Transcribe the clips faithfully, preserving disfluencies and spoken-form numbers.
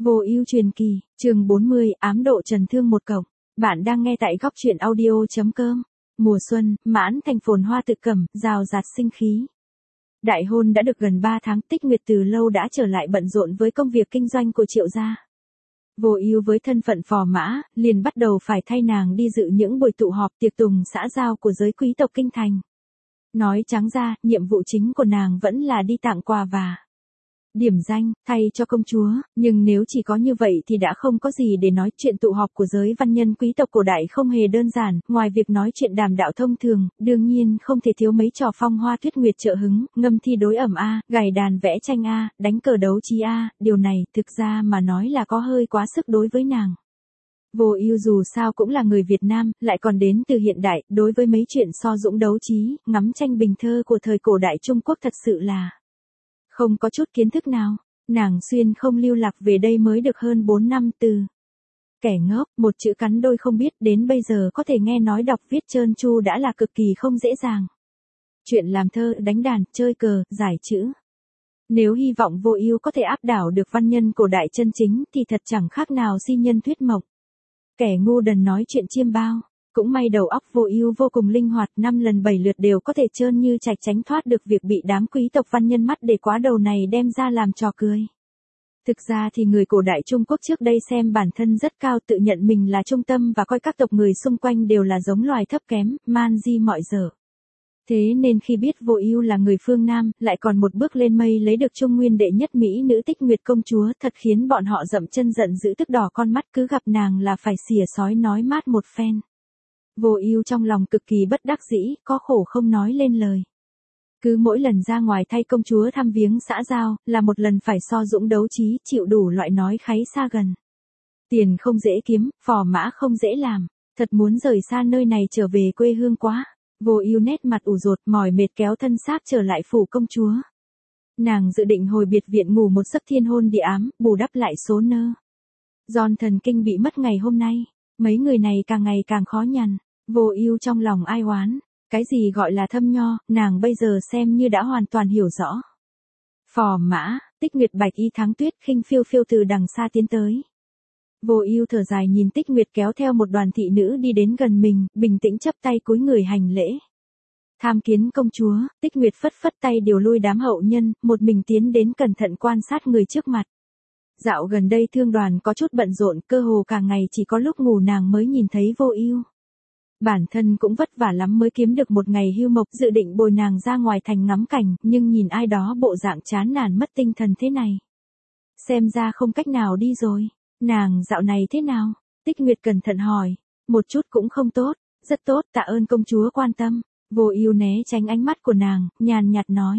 Vô ưu truyền kỳ, chương bốn mươi, ám độ trần thương một cổng. Bạn đang nghe tại góc truyện audio.com. Mùa xuân, mãn thành phồn hoa tự cẩm, rào rạt sinh khí. Đại hôn đã được gần ba tháng, Tích Nguyệt từ lâu đã trở lại bận rộn với công việc kinh doanh của Triệu gia. Vô ưu với thân phận phò mã, liền bắt đầu phải thay nàng đi dự những buổi tụ họp tiệc tùng xã giao của giới quý tộc kinh thành. Nói trắng ra, nhiệm vụ chính của nàng vẫn là đi tặng quà và điểm danh, thay cho công chúa, nhưng nếu chỉ có như vậy thì đã không có gì để nói. Chuyện tụ họp của giới văn nhân quý tộc cổ đại không hề đơn giản, ngoài việc nói chuyện đàm đạo thông thường, đương nhiên không thể thiếu mấy trò phong hoa tuyết nguyệt trợ hứng, ngâm thi đối ẩm a, gảy đàn vẽ tranh a, đánh cờ đấu trí a, điều này thực ra mà nói là có hơi quá sức đối với nàng. Vô ưu dù sao cũng là người Việt Nam, lại còn đến từ hiện đại, đối với mấy chuyện so dũng đấu trí, ngắm tranh bình thơ của thời cổ đại Trung Quốc thật sự là không có chút kiến thức nào. Nàng xuyên không lưu lạc về đây mới được hơn bốn năm, từ kẻ ngốc, một chữ cắn đôi không biết, đến bây giờ có thể nghe nói đọc viết trơn tru đã là cực kỳ không dễ dàng. Chuyện làm thơ, đánh đàn, chơi cờ, giải chữ. Nếu hy vọng Vô ưu có thể áp đảo được văn nhân cổ đại chân chính thì thật chẳng khác nào si nhân thuyết mộng. Kẻ ngu đần nói chuyện chiêm bao. Cũng may đầu óc Vô ưu vô cùng linh hoạt, năm lần bảy lượt đều có thể trơn như trạch tránh thoát được việc bị đám quý tộc văn nhân mắt để quá đầu này đem ra làm trò cười. Thực ra thì người cổ đại Trung Quốc trước đây xem bản thân rất cao, tự nhận mình là trung tâm và coi các tộc người xung quanh đều là giống loài thấp kém, man di mọi dở. Thế nên khi biết Vô ưu là người phương Nam, lại còn một bước lên mây lấy được Trung Nguyên đệ nhất mỹ nữ Tích Nguyệt công chúa, thật khiến bọn họ dậm chân giận dữ, tức đỏ con mắt, cứ gặp nàng là phải xỉa sói nói mát một phen. Vô ưu trong lòng cực kỳ bất đắc dĩ, có khổ không nói lên lời. Cứ mỗi lần ra ngoài thay công chúa thăm viếng xã giao, là một lần phải so dũng đấu trí, chịu đủ loại nói kháy xa gần. Tiền không dễ kiếm, phò mã không dễ làm, thật muốn rời xa nơi này trở về quê hương quá. Vô ưu nét mặt ủ rột, mỏi mệt kéo thân xác trở lại phủ công chúa. Nàng dự định hồi biệt viện ngủ một giấc thiên hôn địa ám, bù đắp lại số nơ giòn thần kinh bị mất ngày hôm nay. Mấy người này càng ngày càng khó nhằn. Vô ưu trong lòng ai oán. Cái gì gọi là thâm nho, nàng bây giờ xem như đã hoàn toàn hiểu rõ. Phò mã, Tích Nguyệt bạch y tháng tuyết khinh phiêu phiêu từ đằng xa tiến tới. Vô ưu thở dài nhìn Tích Nguyệt kéo theo một đoàn thị nữ đi đến gần mình, bình tĩnh chắp tay cúi người hành lễ. Tham kiến công chúa, Tích Nguyệt phất phất tay điều lui đám hậu nhân, một mình tiến đến cẩn thận quan sát người trước mặt. Dạo gần đây thương đoàn có chút bận rộn, cơ hồ cả ngày chỉ có lúc ngủ nàng mới nhìn thấy Vô ưu. Bản thân cũng vất vả lắm mới kiếm được một ngày hưu mộc, dự định bồi nàng ra ngoài thành ngắm cảnh, nhưng nhìn ai đó bộ dạng chán nản mất tinh thần thế này. Xem ra không cách nào đi rồi. Nàng dạo này thế nào? Tích Nguyệt cẩn thận hỏi. Một chút cũng không tốt. Rất tốt, tạ ơn công chúa quan tâm. Vô ưu né tránh ánh mắt của nàng, nhàn nhạt nói.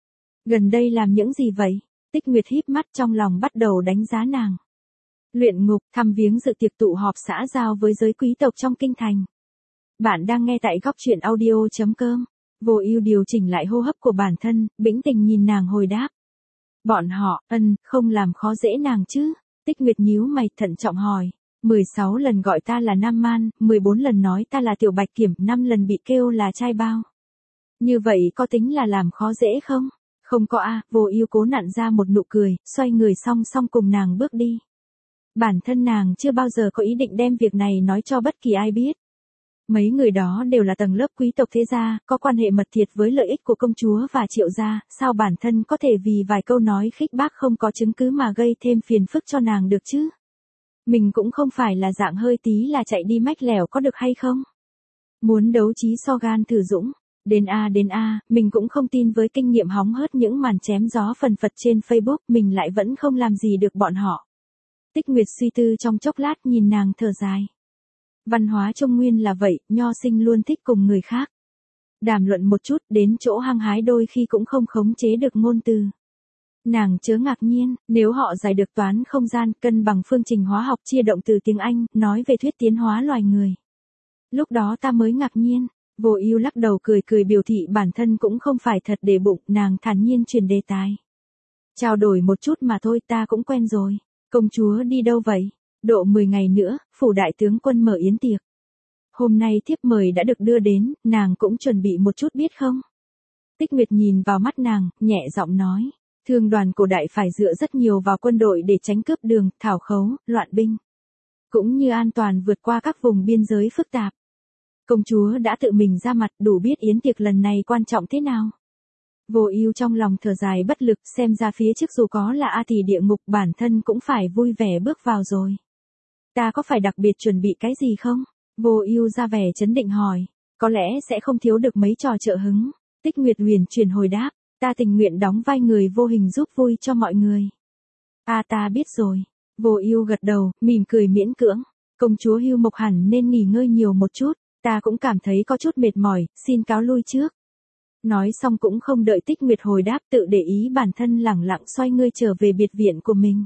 Gần đây làm những gì vậy? Tích Nguyệt híp mắt, trong lòng bắt đầu đánh giá nàng. Luyện ngục, thăm viếng dự tiệc tụ họp xã giao với giới quý tộc trong kinh thành. Bạn đang nghe tại góc truyện audio.com. Vô ưu điều chỉnh lại hô hấp của bản thân, bĩnh tình nhìn nàng hồi đáp. Bọn họ, ân, không làm khó dễ nàng chứ? Tích Nguyệt nhíu mày thận trọng hỏi. mười sáu lần gọi ta là Nam Man, mười bốn lần nói ta là Tiểu Bạch Kiểm, năm lần bị kêu là trai bao. Như vậy có tính là làm khó dễ không? Không có a. Vô ưu cố nặn ra một nụ cười, xoay người song song cùng nàng bước đi. Bản thân nàng chưa bao giờ có ý định đem việc này nói cho bất kỳ ai biết. Mấy người đó đều là tầng lớp quý tộc thế gia, có quan hệ mật thiết với lợi ích của công chúa và Triệu gia, sao bản thân có thể vì vài câu nói khích bác không có chứng cứ mà gây thêm phiền phức cho nàng được chứ? Mình cũng không phải là dạng hơi tí là chạy đi mách lẻo có được hay không? Muốn đấu trí so gan thử dũng. Đến a đến a, mình cũng không tin với kinh nghiệm hóng hớt những màn chém gió phần phật trên Facebook, mình lại vẫn không làm gì được bọn họ. Tích Nguyệt suy tư trong chốc lát nhìn nàng thở dài. Văn hóa Trung Nguyên là vậy, nho sinh luôn thích cùng người khác đàm luận một chút, đến chỗ hăng hái đôi khi cũng không khống chế được ngôn từ. Nàng chớ ngạc nhiên, nếu họ giải được toán không gian, cân bằng phương trình hóa học, chia động từ tiếng Anh, nói về thuyết tiến hóa loài người. Lúc đó ta mới ngạc nhiên. Vô ưu lắc đầu cười cười biểu thị bản thân cũng không phải thật để bụng, nàng thản nhiên chuyển đề tài. Trao đổi một chút mà thôi, ta cũng quen rồi. Công chúa đi đâu vậy? Độ mười ngày nữa, phủ đại tướng quân mở yến tiệc. Hôm nay thiếp mời đã được đưa đến, nàng cũng chuẩn bị một chút biết không? Tích Nguyệt nhìn vào mắt nàng, nhẹ giọng nói. Thương đoàn cổ đại phải dựa rất nhiều vào quân đội để tránh cướp đường, thảo khấu, loạn binh. Cũng như an toàn vượt qua các vùng biên giới phức tạp. Công chúa đã tự mình ra mặt đủ biết yến tiệc lần này quan trọng thế nào. Vô Ưu trong lòng thở dài bất lực, xem ra phía trước dù có là A tỷ địa ngục bản thân cũng phải vui vẻ bước vào rồi. Ta có phải đặc biệt chuẩn bị cái gì không? Vô Ưu ra vẻ trấn định hỏi, có lẽ sẽ không thiếu được mấy trò trợ hứng. Tích Nguyệt huyền chuyển hồi đáp, ta tình nguyện đóng vai người vô hình giúp vui cho mọi người. A ta biết rồi. Vô Ưu gật đầu, mỉm cười miễn cưỡng. Công chúa Hưu Mộc hẳn nên nghỉ ngơi nhiều một chút, ta cũng cảm thấy có chút mệt mỏi, xin cáo lui trước. Nói xong cũng không đợi Tích Nguyệt hồi đáp, tự để ý bản thân lẳng lặng xoay người trở về biệt viện của mình.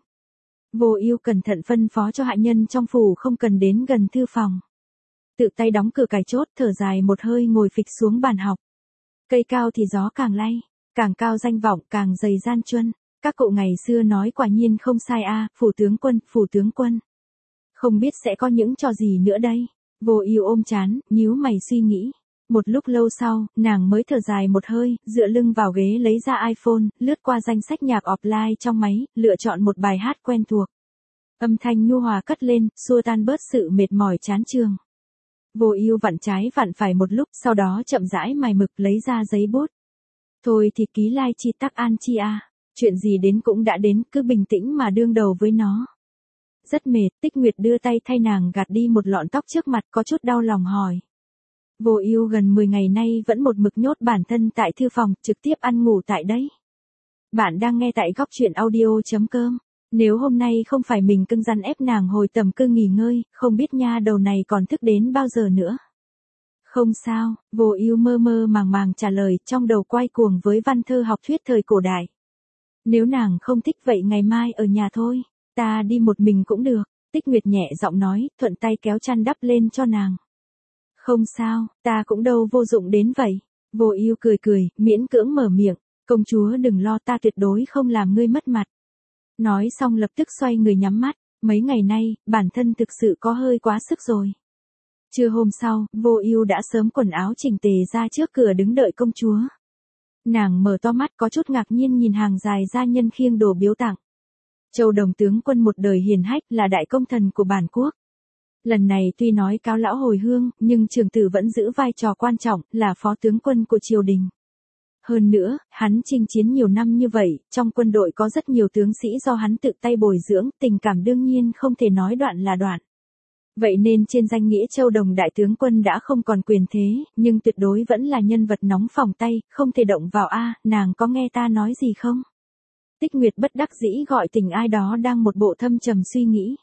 Vô Ưu cẩn thận phân phó cho hạ nhân trong phủ không cần đến gần thư phòng. Tự tay đóng cửa cài chốt, thở dài một hơi ngồi phịch xuống bàn học. Cây cao thì gió càng lay, càng cao danh vọng càng dày gian truân. Các cụ ngày xưa nói quả nhiên không sai a, phủ tướng quân, phủ tướng quân. Không biết sẽ có những trò gì nữa đây. Vô Ưu ôm trán, nhíu mày suy nghĩ. Một lúc lâu sau, nàng mới thở dài một hơi, dựa lưng vào ghế lấy ra iPhone, lướt qua danh sách nhạc offline trong máy, lựa chọn một bài hát quen thuộc. Âm thanh nhu hòa cất lên, xua tan bớt sự mệt mỏi chán chường. Vô Ưu vặn trái vặn phải một lúc, sau đó chậm rãi mài mực lấy ra giấy bút. Thôi thì ký lai chi tắc an chi a, chuyện gì đến cũng đã đến, cứ bình tĩnh mà đương đầu với nó. Rất mệt, Tích Nguyệt đưa tay thay nàng gạt đi một lọn tóc trước mặt, có chút đau lòng hỏi. Vô Ưu gần mười ngày nay vẫn một mực nhốt bản thân tại thư phòng, trực tiếp ăn ngủ tại đấy. Bạn đang nghe tại góc truyện audio chấm com. Nếu hôm nay không phải mình cưng răn ép nàng hồi tầm cư nghỉ ngơi, không biết nha đầu này còn thức đến bao giờ nữa. Không sao, Vô Ưu mơ mơ màng màng trả lời, trong đầu quay cuồng với văn thơ học thuyết thời cổ đại. Nếu nàng không thích vậy ngày mai ở nhà thôi, ta đi một mình cũng được. Tích Nguyệt nhẹ giọng nói, thuận tay kéo chăn đắp lên cho nàng. Không sao, ta cũng đâu vô dụng đến vậy. Vô Ưu cười cười, miễn cưỡng mở miệng, công chúa đừng lo, ta tuyệt đối không làm ngươi mất mặt. Nói xong lập tức xoay người nhắm mắt, mấy ngày nay, bản thân thực sự có hơi quá sức rồi. Trưa hôm sau, Vô Ưu đã sớm quần áo chỉnh tề ra trước cửa đứng đợi công chúa. Nàng mở to mắt có chút ngạc nhiên nhìn hàng dài gia nhân khiêng đồ biếu tặng. Châu Đồng tướng quân một đời hiền hách là đại công thần của bản quốc. Lần này tuy nói cáo lão hồi hương, nhưng trưởng tử vẫn giữ vai trò quan trọng, là phó tướng quân của triều đình. Hơn nữa, hắn chinh chiến nhiều năm như vậy, trong quân đội có rất nhiều tướng sĩ do hắn tự tay bồi dưỡng, tình cảm đương nhiên không thể nói đoạn là đoạn. Vậy nên trên danh nghĩa Châu Đồng đại tướng quân đã không còn quyền thế, nhưng tuyệt đối vẫn là nhân vật nóng phòng tay, không thể động vào a, nàng có nghe ta nói gì không? Tích Nguyệt bất đắc dĩ gọi tỉnh ai đó đang một bộ thâm trầm suy nghĩ.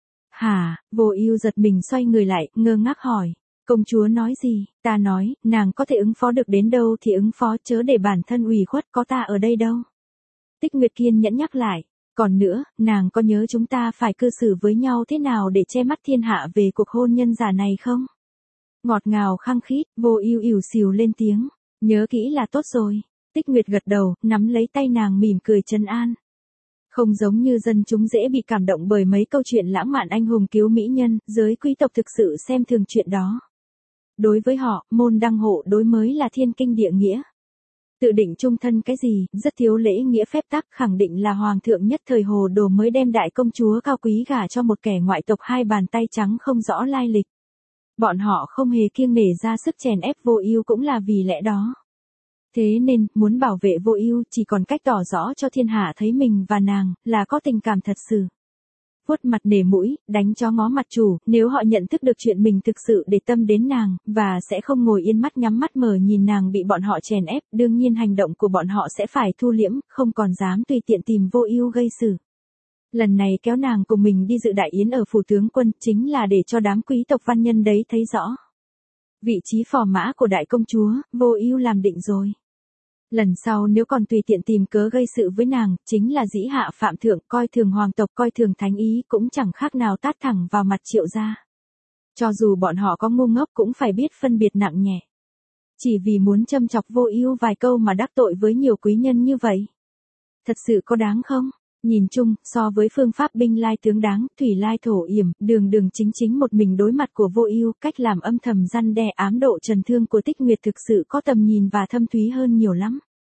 Hả, Vô Ưu giật mình xoay người lại, ngơ ngác hỏi, công chúa nói gì? Ta nói, nàng có thể ứng phó được đến đâu thì ứng phó, chớ để bản thân ủy khuất, có ta ở đây đâu. Tích Nguyệt kiên nhẫn nhắc lại, còn nữa, nàng có nhớ chúng ta phải cư xử với nhau thế nào để che mắt thiên hạ về cuộc hôn nhân giả này không? Ngọt ngào khăng khít, Vô Ưu ỉu xìu lên tiếng, nhớ kỹ là tốt rồi. Tích Nguyệt gật đầu, nắm lấy tay nàng mỉm cười trấn an. Không giống như dân chúng dễ bị cảm động bởi mấy câu chuyện lãng mạn anh hùng cứu mỹ nhân, giới quý tộc thực sự xem thường chuyện đó. Đối với họ, môn đăng hộ đối mới là thiên kinh địa nghĩa. Tự định trung thân cái gì, rất thiếu lễ nghĩa phép tắc, khẳng định là hoàng thượng nhất thời Hồ Đồ mới đem đại công chúa cao quý gả cho một kẻ ngoại tộc hai bàn tay trắng không rõ lai lịch. Bọn họ không hề kiêng nể ra sức chèn ép Vô Ưu cũng là vì lẽ đó. Thế nên, muốn bảo vệ Vô Ưu chỉ còn cách tỏ rõ cho thiên hạ thấy mình và nàng là có tình cảm thật sự. Vuốt mặt nể mũi, đánh chó ngó mặt chủ, nếu họ nhận thức được chuyện mình thực sự để tâm đến nàng, và sẽ không ngồi yên mắt nhắm mắt mở nhìn nàng bị bọn họ chèn ép, đương nhiên hành động của bọn họ sẽ phải thu liễm, không còn dám tùy tiện tìm Vô Ưu gây sự. Lần này kéo nàng cùng mình đi dự đại yến ở phủ tướng quân, chính là để cho đám quý tộc văn nhân đấy thấy rõ. Vị trí phò mã của đại công chúa, Vô Ưu làm định rồi. Lần sau nếu còn tùy tiện tìm cớ gây sự với nàng, chính là dĩ hạ phạm thượng, coi thường hoàng tộc, coi thường thánh ý, cũng chẳng khác nào tát thẳng vào mặt Triệu gia. Cho dù bọn họ có ngu ngốc cũng phải biết phân biệt nặng nhẹ. Chỉ vì muốn châm chọc Vô Ưu vài câu mà đắc tội với nhiều quý nhân như vậy. Thật sự có đáng không? Nhìn chung, so với phương pháp binh lai tướng đáng, thủy lai thổ yểm, đường đường chính chính một mình đối mặt của Vô Ưu, cách làm âm thầm răn đe ám độ trần thương của Tích Nguyệt thực sự có tầm nhìn và thâm thúy hơn nhiều lắm.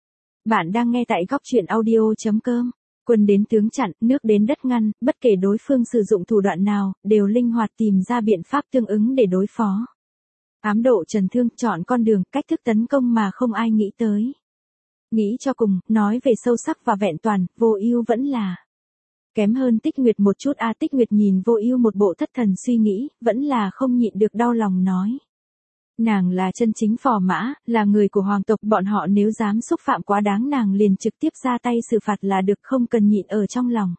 Bạn đang nghe tại góc chuyện audio chấm com. Quân đến tướng chặn, nước đến đất ngăn, bất kể đối phương sử dụng thủ đoạn nào, đều linh hoạt tìm ra biện pháp tương ứng để đối phó. Ám độ Trần Thương chọn con đường, cách thức tấn công mà không ai nghĩ tới. Nghĩ cho cùng, nói về sâu sắc và vẹn toàn, Vô Ưu vẫn là kém hơn Tích Nguyệt một chút a à, Tích Nguyệt nhìn Vô Ưu một bộ thất thần suy nghĩ, vẫn là không nhịn được đau lòng nói. Nàng là chân chính phò mã, là người của hoàng tộc, bọn họ nếu dám xúc phạm quá đáng nàng liền trực tiếp ra tay xử phạt là được, không cần nhịn ở trong lòng.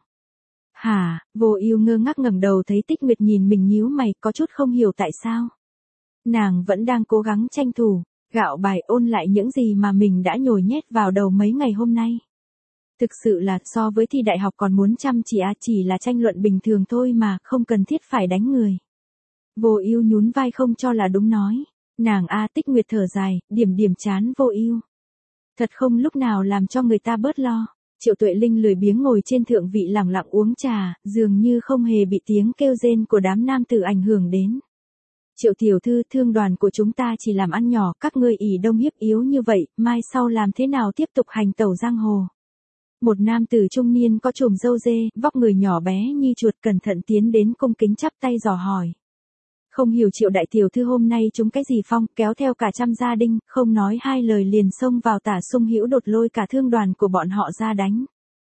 Hả? Vô Ưu ngơ ngác ngẩng đầu thấy Tích Nguyệt nhìn mình nhíu mày, có chút không hiểu tại sao. Nàng vẫn đang cố gắng tranh thủ, gạo bài ôn lại những gì mà mình đã nhồi nhét vào đầu mấy ngày hôm nay. Thực sự là so với thi đại học còn muốn chăm chỉ à, chỉ là tranh luận bình thường thôi mà, không cần thiết phải đánh người. Vô Ưu nhún vai không cho là đúng nói. Nàng a à, Tích Nguyệt thở dài, điểm điểm chán Vô Ưu. Thật không lúc nào làm cho người ta bớt lo. Triệu Tuệ Linh lười biếng ngồi trên thượng vị lẳng lặng uống trà, dường như không hề bị tiếng kêu rên của đám nam tử ảnh hưởng đến. Triệu tiểu thư, thương đoàn của chúng ta chỉ làm ăn nhỏ, các ngươi ỷ đông hiếp yếu như vậy, mai sau làm thế nào tiếp tục hành tẩu giang hồ. Một nam tử trung niên có chùm râu dê, vóc người nhỏ bé như chuột cẩn thận tiến đến cung kính chắp tay dò hỏi. Không hiểu Triệu đại tiểu thư hôm nay chúng cái gì phong, kéo theo cả trăm gia đình, không nói hai lời liền xông vào Tả Sung Hữu đột lôi cả thương đoàn của bọn họ ra đánh.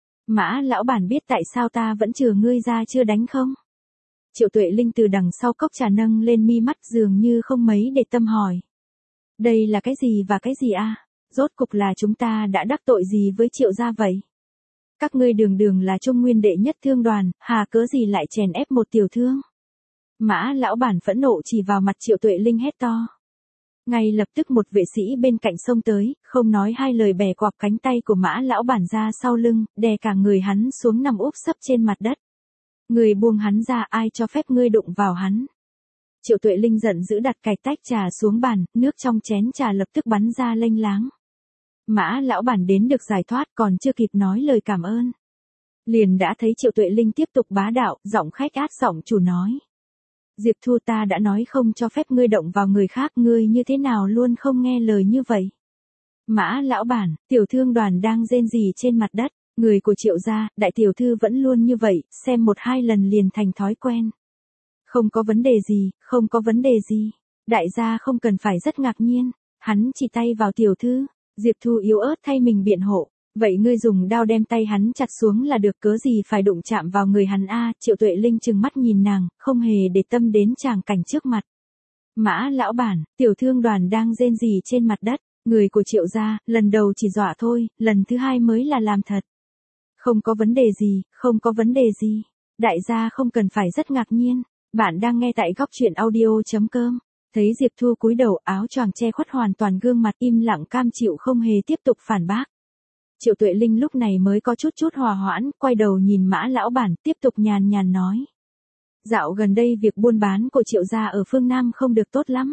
Mã lão bản biết tại sao ta vẫn chừa ngươi ra chưa đánh không? Triệu Tuệ Linh từ đằng sau cốc trà nâng lên mi mắt dường như không mấy để tâm hỏi. Đây là cái gì và cái gì a? À? Rốt cục là chúng ta đã đắc tội gì với Triệu gia vậy? Các ngươi đường đường là Trung Nguyên đệ nhất thương đoàn, hà cớ gì lại chèn ép một tiểu thương? Mã lão bản phẫn nộ chỉ vào mặt Triệu Tuệ Linh hét to. Ngay lập tức một vệ sĩ bên cạnh xông tới, không nói hai lời bẻ quặp cánh tay của Mã lão bản ra sau lưng, đè cả người hắn xuống nằm úp sấp trên mặt đất. Người buông hắn ra, ai cho phép ngươi đụng vào hắn? Triệu Tuệ Linh giận dữ đặt cạch tách trà xuống bàn, nước trong chén trà lập tức bắn ra lênh láng. Mã lão bản đến được giải thoát còn chưa kịp nói lời cảm ơn. Liền đã thấy Triệu Tuệ Linh tiếp tục bá đạo, giọng khách át giọng chủ nói. Diệp Thu, ta đã nói không cho phép ngươi động vào người khác, ngươi như thế nào luôn không nghe lời như vậy. Mã lão bản, tiểu thương đoàn đang rên rỉ trên mặt đất, người của Triệu gia, đại tiểu thư vẫn luôn như vậy, xem một hai lần liền thành thói quen. Không có vấn đề gì, không có vấn đề gì, đại gia không cần phải rất ngạc nhiên, hắn chỉ tay vào tiểu thư, Diệp Thu yếu ớt thay mình biện hộ. Vậy ngươi dùng đao đem tay hắn chặt xuống là được, cớ gì phải đụng chạm vào người hắn a? À, Triệu Tuệ Linh trừng mắt nhìn nàng, không hề để tâm đến tràng cảnh trước mặt. Mã lão bản, tiểu thương đoàn đang rên rỉ trên mặt đất, người của Triệu gia, lần đầu chỉ dọa thôi, lần thứ hai mới là làm thật. Không có vấn đề gì, không có vấn đề gì. Đại gia không cần phải rất ngạc nhiên. Bạn đang nghe tại góc chuyện audio chấm com. Thấy Diệp Thu cúi đầu, áo choàng che khuất hoàn toàn gương mặt, im lặng cam chịu không hề tiếp tục phản bác. Triệu Tuệ Linh lúc này mới có chút chút hòa hoãn, quay đầu nhìn Mã lão bản, tiếp tục nhàn nhàn nói. Dạo gần đây việc buôn bán của Triệu gia ở phương Nam không được tốt lắm.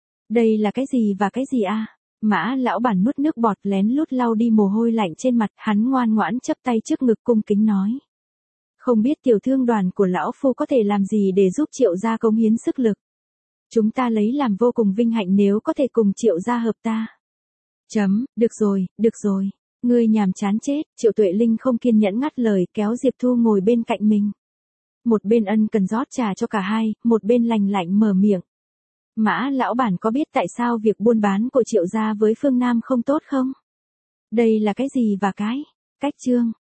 Đây là cái gì và cái gì a? À? Mã lão bản nuốt nước bọt lén lút lau đi mồ hôi lạnh trên mặt, hắn ngoan ngoãn chấp tay trước ngực cung kính nói. Không biết tiểu thương đoàn của lão phu có thể làm gì để giúp Triệu gia cống hiến sức lực. Chúng ta lấy làm vô cùng vinh hạnh nếu có thể cùng Triệu gia hợp ta. Chấm, được rồi, được rồi. Ngươi nhàm chán chết, Triệu Tuệ Linh không kiên nhẫn ngắt lời, kéo Diệp Thu ngồi bên cạnh mình. Một bên ân cần rót trà cho cả hai, một bên lành lạnh mở miệng. Mã lão bản có biết tại sao việc buôn bán của Triệu gia với phương Nam không tốt không? Đây là cái gì và cái? Cách chương,